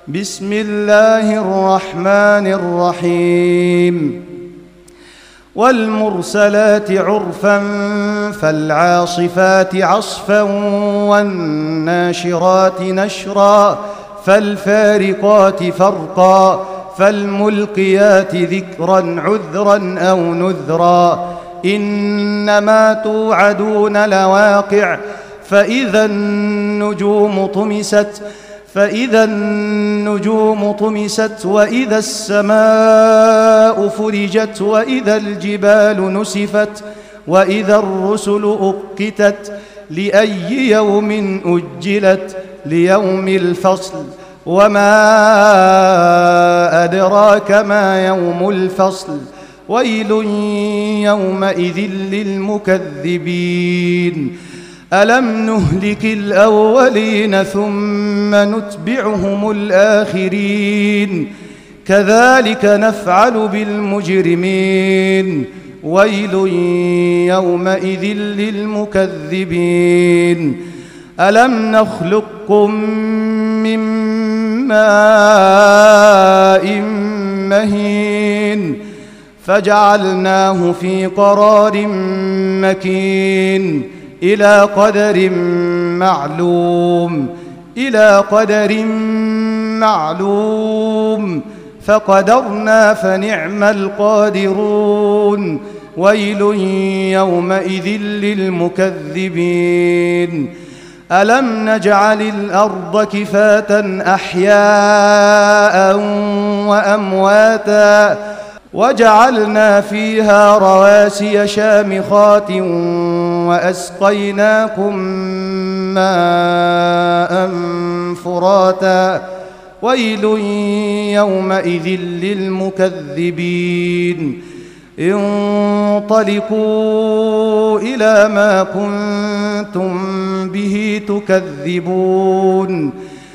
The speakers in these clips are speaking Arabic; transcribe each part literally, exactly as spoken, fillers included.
بسم الله الرحمن الرحيم والمرسلات عرفا فالعاصفات عصفا والناشرات نشرا فالفارقات فرقا فالملقيات ذكرا عذرا أو نذرا إنما توعدون لواقع فإذا النجوم طمست فإذا النجوم طمست وإذا السماء فرجت وإذا الجبال نسفت وإذا الرسل أقتت لأي يوم أجلت ليوم الفصل وما أدراك ما يوم الفصل ويل يومئذ للمكذبين ألم نهلك الأولين ثم نتبعهم الآخرين كذلك نفعل بالمجرمين ويل يومئذ للمكذبين ألم نخلقكم من ماء مهين فجعلناه في قرار مكين إلى قدر معلوم إلى قدر معلوم فقدرنا فنعم القادرون ويل يومئذ للمكذبين ألم نجعل الأرض كفاة أحياء وأمواتا وجعلنا فيها رواسي شامخات وأسقيناكم ماء فراتا ويل يومئذ للمكذبين انطلقوا إلى ما كنتم به تكذبون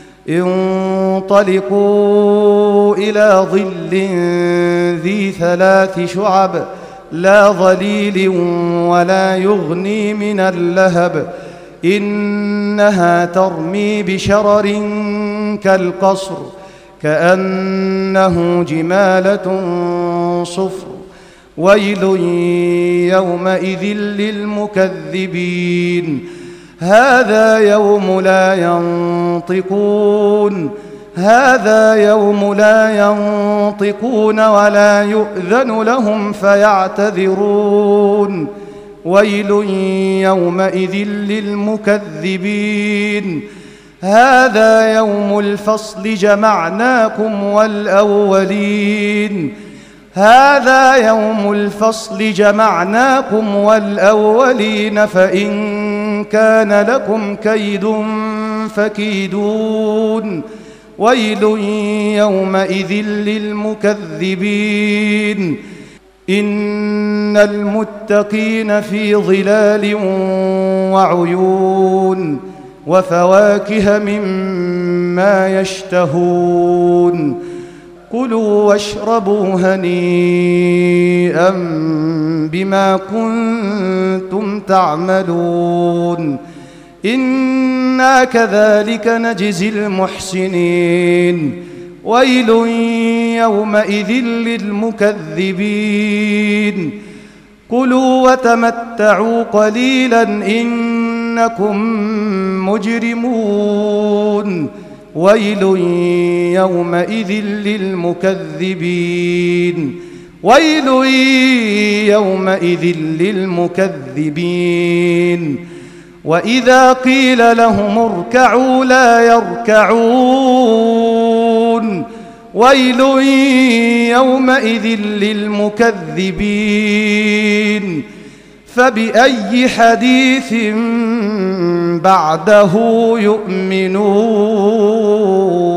انطلقوا إلى ظل ذي ثلاث شعب لا ظليل ولا يغني من اللهب إنها ترمي بشرر كالقصر كأنه جمالة صفر ويل يومئذ للمكذبين هذا يوم لا ينطقون هذا يوم لا ينطقون ولا يؤذن لهم فيعتذرون ويل يومئذ للمكذبين هذا يوم الفصل جمعناكم والأولين هذا يوم الفصل جمعناكم والأولين فإن كان لكم كيد فكيدون ويل يومئذ للمكذبين إن المتقين في ظلال وعيون وفواكه مما يشتهون كلوا واشربوا هنيئا بما كنتم تعملون إنا كذلك نجزي المحسنين ويل يومئذ للمكذبين كلوا وتمتعوا قليلا إنكم مجرمون ويل يومئذ للمكذبين ويل يومئذ للمكذبين وإذا قيل لهم اركعوا لا يركعون ويل يومئذ للمكذبين فبأي حديث بعده يؤمنون